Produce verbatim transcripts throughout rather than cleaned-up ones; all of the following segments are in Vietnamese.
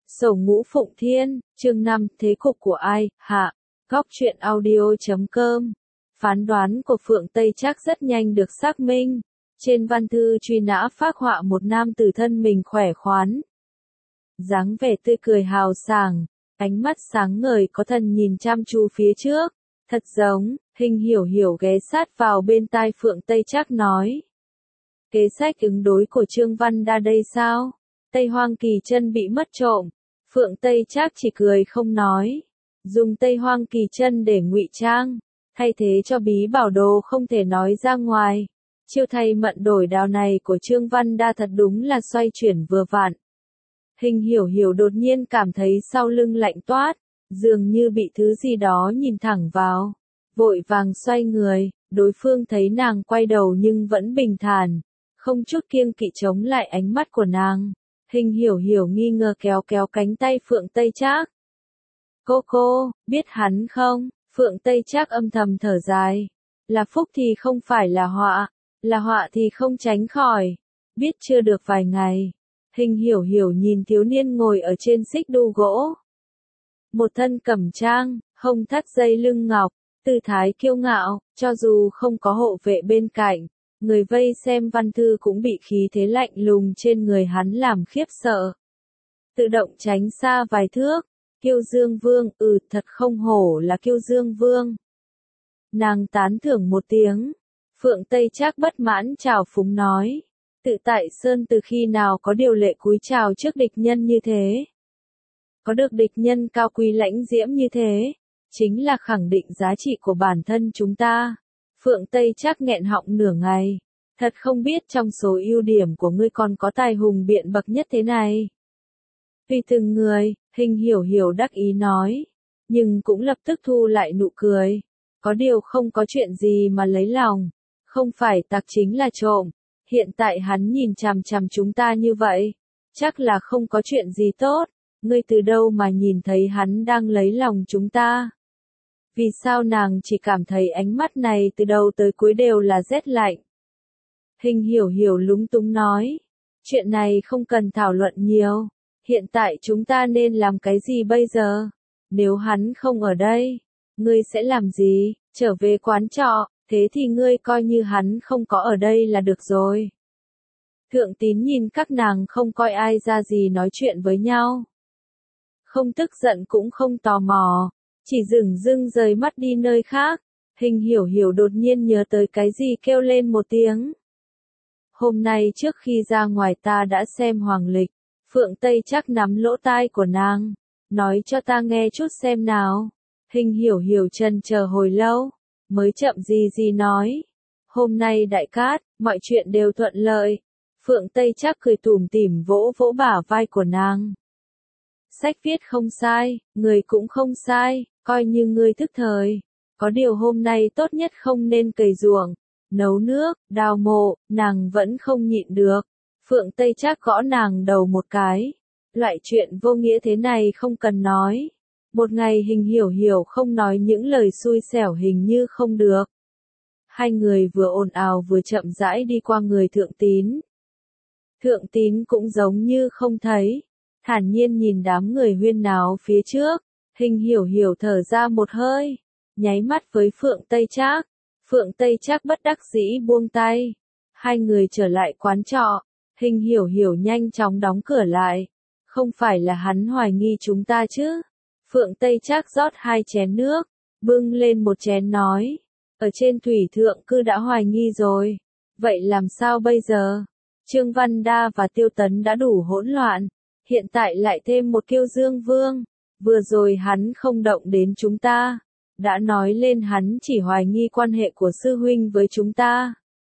Sổ Ngũ Phụng Thiên, chương năm, thế cục của ai, hạ, góc truyện audio chấm com. Phán đoán của Phượng Tây Trác rất nhanh được xác minh. Trên văn thư truy nã phác họa một nam tử thân mình khỏe khoắn. Dáng vẻ tươi cười hào sảng, ánh mắt sáng ngời có thần nhìn chăm chú phía trước. Thật giống, Hình Hiểu Hiểu ghé sát vào bên tai Phượng Tây Trác nói. Kế sách ứng đối của Trương Văn Đa đây sao? Tây Hoang Kỳ Chân bị mất trộm. Phượng Tây Trác chỉ cười không nói. Dùng Tây Hoang Kỳ Chân để ngụy trang, thay thế cho bí bảo đồ không thể nói ra ngoài. Chiêu thay mận đổi đào này của Trương Văn Đa thật đúng là xoay chuyển vừa vặn. Hình Hiểu Hiểu đột nhiên cảm thấy sau lưng lạnh toát, dường như bị thứ gì đó nhìn thẳng vào. Vội vàng xoay người, đối phương thấy nàng quay đầu nhưng vẫn bình thản, không chút kiêng kỵ chống lại ánh mắt của nàng. Hình Hiểu Hiểu nghi ngờ kéo kéo cánh tay Phượng Tây Trác. Cô cô, biết hắn không? Phượng Tây Trác âm thầm thở dài. Là phúc thì không phải là họa, là họa thì không tránh khỏi. Biết chưa được vài ngày. Hình Hiểu Hiểu nhìn thiếu niên ngồi ở trên xích đu gỗ. Một thân cẩm trang, hông thắt dây lưng ngọc, tư thái kiêu ngạo, cho dù không có hộ vệ bên cạnh. Người vây xem văn thư cũng bị khí thế lạnh lùng trên người hắn làm khiếp sợ. Tự động tránh xa vài thước. Kiêu Dương Vương, ừ thật không hổ là Kiêu Dương Vương. Nàng tán thưởng một tiếng. Phượng Tây Trác bất mãn chào phúng nói. Tự tại Sơn từ khi nào có điều lệ cúi chào trước địch nhân như thế? Có được địch nhân cao quý lãnh diễm như thế, chính là khẳng định giá trị của bản thân chúng ta. Phượng Tây Trác nghẹn họng nửa ngày. Thật không biết trong số ưu điểm của ngươi còn có tài hùng biện bậc nhất thế này. Tùy từng người, Hình Hiểu Hiểu đắc ý nói. Nhưng cũng lập tức thu lại nụ cười. Có điều không có chuyện gì mà lấy lòng. Không phải tặc chính là trộm. Hiện tại hắn nhìn chằm chằm chúng ta như vậy. Chắc là không có chuyện gì tốt. Ngươi từ đâu mà nhìn thấy hắn đang lấy lòng chúng ta? Vì sao nàng chỉ cảm thấy ánh mắt này từ đầu tới cuối đều là rét lạnh? Hình Hiểu Hiểu lúng túng nói. Chuyện này không cần thảo luận nhiều. Hiện tại chúng ta nên làm cái gì bây giờ? Nếu hắn không ở đây, ngươi sẽ làm gì? Trở về quán trọ, thế thì ngươi coi như hắn không có ở đây là được rồi. Thượng Tín nhìn các nàng không coi ai ra gì nói chuyện với nhau. Không tức giận cũng không tò mò, chỉ dửng dưng rời mắt đi nơi khác. Hình Hiểu Hiểu đột nhiên nhớ tới cái gì kêu lên một tiếng. Hôm nay trước khi ra ngoài ta đã xem hoàng lịch. Phượng Tây Trác nắm lỗ tai của nàng. Nói cho ta nghe chút xem nào. Hình Hiểu Hiểu chần chờ hồi lâu. Mới chậm gì gì nói. Hôm nay đại cát, mọi chuyện đều thuận lợi. Phượng Tây Trác cười tủm tỉm vỗ vỗ bả vai của nàng. Sách viết không sai, người cũng không sai, coi như ngươi thức thời. Có điều hôm nay tốt nhất không nên cày ruộng, nấu nước, đào mộ, nàng vẫn không nhịn được. Phượng Tây Trác gõ nàng đầu một cái. Loại chuyện vô nghĩa thế này không cần nói. Một ngày Hình Hiểu Hiểu không nói những lời xui xẻo hình như không được. Hai người vừa ồn ào vừa chậm rãi đi qua người Thượng Tín. Thượng Tín cũng giống như không thấy. Thản nhiên nhìn đám người huyên náo phía trước. Hình Hiểu Hiểu thở ra một hơi. Nháy mắt với Phượng Tây Trác. Phượng Tây Trác bất đắc dĩ buông tay. Hai người trở lại quán trọ. Hình Hiểu Hiểu nhanh chóng đóng cửa lại. Không phải là hắn hoài nghi chúng ta chứ? Phượng Tây Trác rót hai chén nước, bưng lên một chén nói. Ở trên thủy thượng cư đã hoài nghi rồi. Vậy làm sao bây giờ? Trương Văn Đa và Tiêu Tấn đã đủ hỗn loạn. Hiện tại lại thêm một Kiêu Dương Vương. Vừa rồi hắn không động đến chúng ta. Đã nói lên hắn chỉ hoài nghi quan hệ của sư huynh với chúng ta.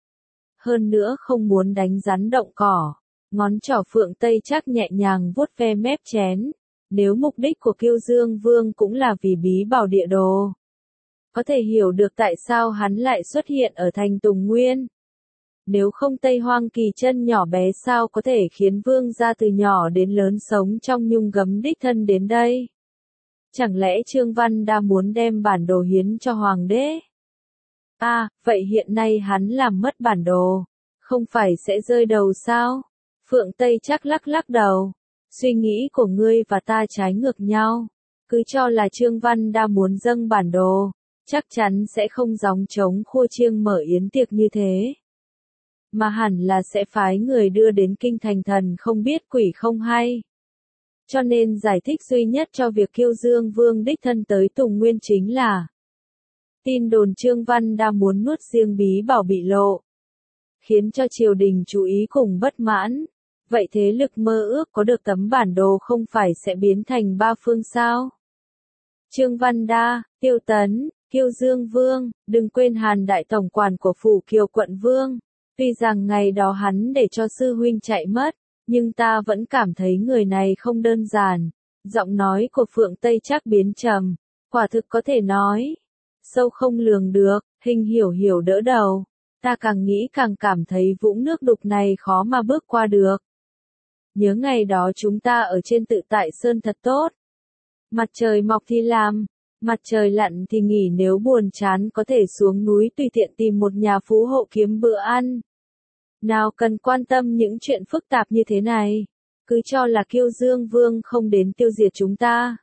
Hơn nữa không muốn đánh rắn động cỏ. Ngón trỏ Phượng Tây Trác nhẹ nhàng vuốt ve mép chén. Nếu mục đích của Kiêu Dương Vương cũng là vì bí bảo địa đồ, có thể hiểu được tại sao hắn lại xuất hiện ở thành Tùng Nguyên. Nếu không Tây Hoang Kỳ Chân nhỏ bé sao có thể khiến vương gia từ nhỏ đến lớn sống trong nhung gấm đích thân đến đây? Chẳng lẽ Trương Văn Đa muốn đem bản đồ hiến cho hoàng đế? À, vậy hiện nay hắn làm mất bản đồ, không phải sẽ rơi đầu sao? Phượng Tây Trác lắc lắc đầu. Suy nghĩ của ngươi và ta trái ngược nhau. Cứ cho là Trương Văn Đa muốn dâng bản đồ, chắc chắn sẽ không gióng trống khua chiêng mở yến tiệc như thế. Mà hẳn là sẽ phái người đưa đến kinh thành thần không biết quỷ không hay. Cho nên giải thích duy nhất cho việc Kiêu Dương Vương đích thân tới Tùng Nguyên chính là tin đồn Trương Văn Đa muốn nuốt riêng bí bảo bị lộ, khiến cho triều đình chú ý cùng bất mãn. Vậy thế lực mơ ước có được tấm bản đồ không phải sẽ biến thành ba phương sao? Trương Văn Đa, Tiêu Tấn, Kiêu Dương Vương, đừng quên Hàn đại tổng quản của phủ Kiều quận Vương. Tuy rằng ngày đó hắn để cho sư huynh chạy mất, nhưng ta vẫn cảm thấy người này không đơn giản. Giọng nói của Phượng Tây Trác biến trầm, quả thực có thể nói sâu không lường được. Hình Hiểu Hiểu đỡ đầu, ta càng nghĩ càng cảm thấy vũng nước đục này khó mà bước qua được. Nhớ ngày đó chúng ta ở trên Tự Tại Sơn thật tốt. Mặt trời mọc thì làm, mặt trời lặn thì nghỉ, nếu buồn chán có thể xuống núi tùy tiện tìm một nhà phú hộ kiếm bữa ăn. Nào cần quan tâm những chuyện phức tạp như thế này, cứ cho là Kiêu Dương Vương không đến tiêu diệt chúng ta.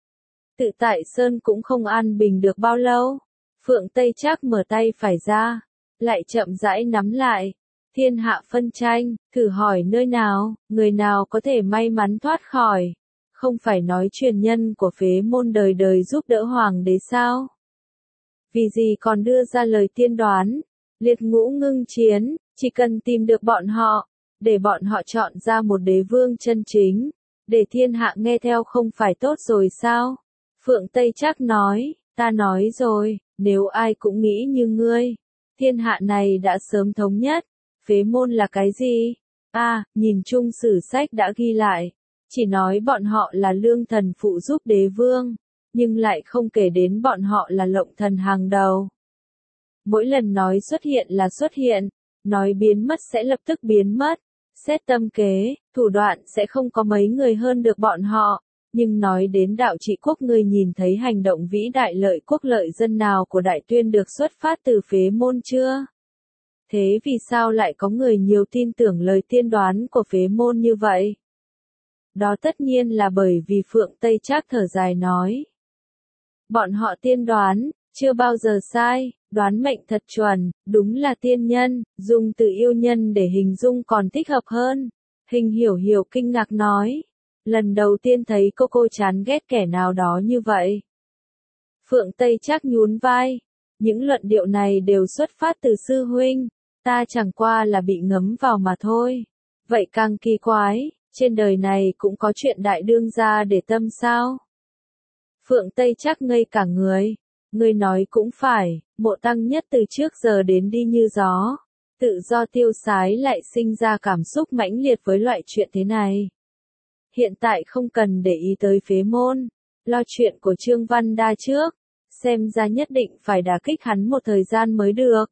Tự Tại Sơn cũng không an bình được bao lâu. Phượng Tây Trác mở tay phải ra, lại chậm rãi nắm lại. Thiên hạ phân tranh, thử hỏi nơi nào, người nào có thể may mắn thoát khỏi. Không phải nói truyền nhân của phế môn đời đời giúp đỡ hoàng đế sao? Vì gì còn đưa ra lời tiên đoán, liệt ngũ ngưng chiến, chỉ cần tìm được bọn họ, để bọn họ chọn ra một đế vương chân chính, để thiên hạ nghe theo không phải tốt rồi sao? Phượng Tây Trác nói, ta nói rồi, nếu ai cũng nghĩ như ngươi, thiên hạ này đã sớm thống nhất. Phế môn là cái gì? À, nhìn chung sử sách đã ghi lại, chỉ nói bọn họ là lương thần phụ giúp đế vương, nhưng lại không kể đến bọn họ là lộng thần hàng đầu. Mỗi lần nói xuất hiện là xuất hiện, nói biến mất sẽ lập tức biến mất, xét tâm kế, thủ đoạn sẽ không có mấy người hơn được bọn họ, nhưng nói đến đạo trị quốc, người nhìn thấy hành động vĩ đại lợi quốc lợi dân nào của Đại Tuyên được xuất phát từ phế môn chưa? Thế vì sao lại có người nhiều tin tưởng lời tiên đoán của phế môn như vậy? Đó tất nhiên là bởi vì Phượng Tây Trác thở dài nói. Bọn họ tiên đoán, chưa bao giờ sai, đoán mệnh thật chuẩn, đúng là tiên nhân, dùng từ yêu nhân để hình dung còn thích hợp hơn. Hình Hiểu Hiểu kinh ngạc nói. Lần đầu tiên thấy cô cô chán ghét kẻ nào đó như vậy. Phượng Tây Trác nhún vai. Những luận điệu này đều xuất phát từ sư huynh. Ta chẳng qua là bị ngấm vào mà thôi. Vậy càng kỳ quái, trên đời này cũng có chuyện đại đương gia để tâm sao? Phượng Tây Trác ngây cả người. Người nói cũng phải, Mộ Tăng Nhất từ trước giờ đến đi như gió. Tự do tiêu sái lại sinh ra cảm xúc mãnh liệt với loại chuyện thế này. Hiện tại không cần để ý tới phế môn, lo chuyện của Trương Văn Đa trước. Xem ra nhất định phải đả kích hắn một thời gian mới được.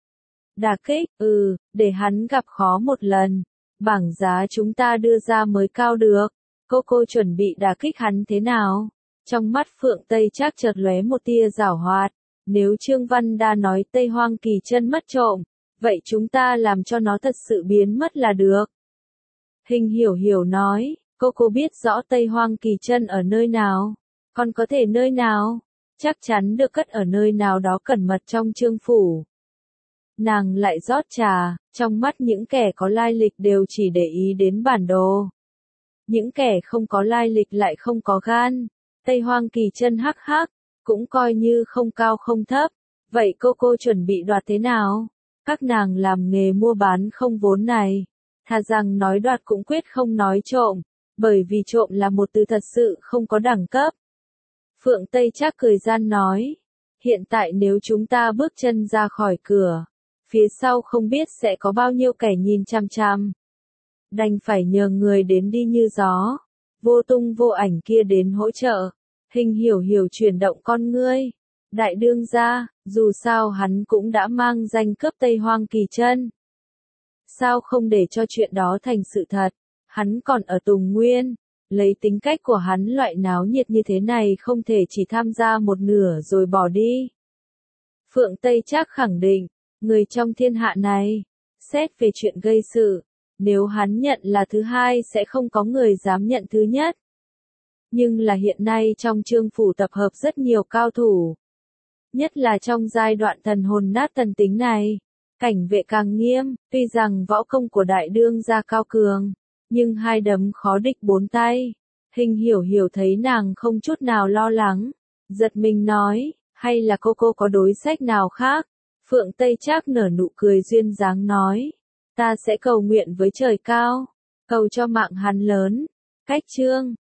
Đả kích, ừ, để hắn gặp khó một lần. Bảng giá chúng ta đưa ra mới cao được. Cô cô chuẩn bị đả kích hắn thế nào? Trong mắt Phượng Tây Trác chợt lóe một tia giảo hoạt. Nếu Trương Văn Đa nói Tây Hoang Kỳ Chân mất trộm, vậy chúng ta làm cho nó thật sự biến mất là được. Hình Hiểu Hiểu nói, cô cô biết rõ Tây Hoang Kỳ Chân ở nơi nào. Còn có thể nơi nào? Chắc chắn được cất ở nơi nào đó cẩn mật trong Trương phủ. Nàng lại rót trà, trong mắt những kẻ có lai lịch đều chỉ để ý đến bản đồ. Những kẻ không có lai lịch lại không có gan. Tây Hoang Kỳ Chân hắc hắc, cũng coi như không cao không thấp. Vậy cô cô chuẩn bị đoạt thế nào? Các nàng làm nghề mua bán không vốn này. Thà rằng nói đoạt cũng quyết không nói trộm, bởi vì trộm là một từ thật sự không có đẳng cấp. Phượng Tây Trác cười gian nói, hiện tại nếu chúng ta bước chân ra khỏi cửa, phía sau không biết sẽ có bao nhiêu kẻ nhìn chằm chằm. Đành phải nhờ người đến đi như gió, vô tung vô ảnh kia đến hỗ trợ. Hình Hiểu Hiểu chuyển động con ngươi. Đại đương gia, dù sao hắn cũng đã mang danh cướp Tây Hoang Kỳ Chân. Sao không để cho chuyện đó thành sự thật? Hắn còn ở Tùng Nguyên. Lấy tính cách của hắn loại náo nhiệt như thế này không thể chỉ tham gia một nửa rồi bỏ đi. Phượng Tây Trác khẳng định, người trong thiên hạ này, xét về chuyện gây sự, nếu hắn nhận là thứ hai sẽ không có người dám nhận thứ nhất. Nhưng là hiện nay trong Trương phủ tập hợp rất nhiều cao thủ. Nhất là trong giai đoạn thần hồn nát thần tính này, cảnh vệ càng nghiêm, tuy rằng võ công của đại đương gia cao cường, nhưng hai đấm khó địch bốn tay. Hình hiểu hiểu thấy nàng không chút nào lo lắng, giật mình nói, hay là cô cô có đối sách nào khác? Phượng Tây Trác nở nụ cười duyên dáng nói, ta sẽ cầu nguyện với trời cao, cầu cho mạng hắn lớn. Cách chương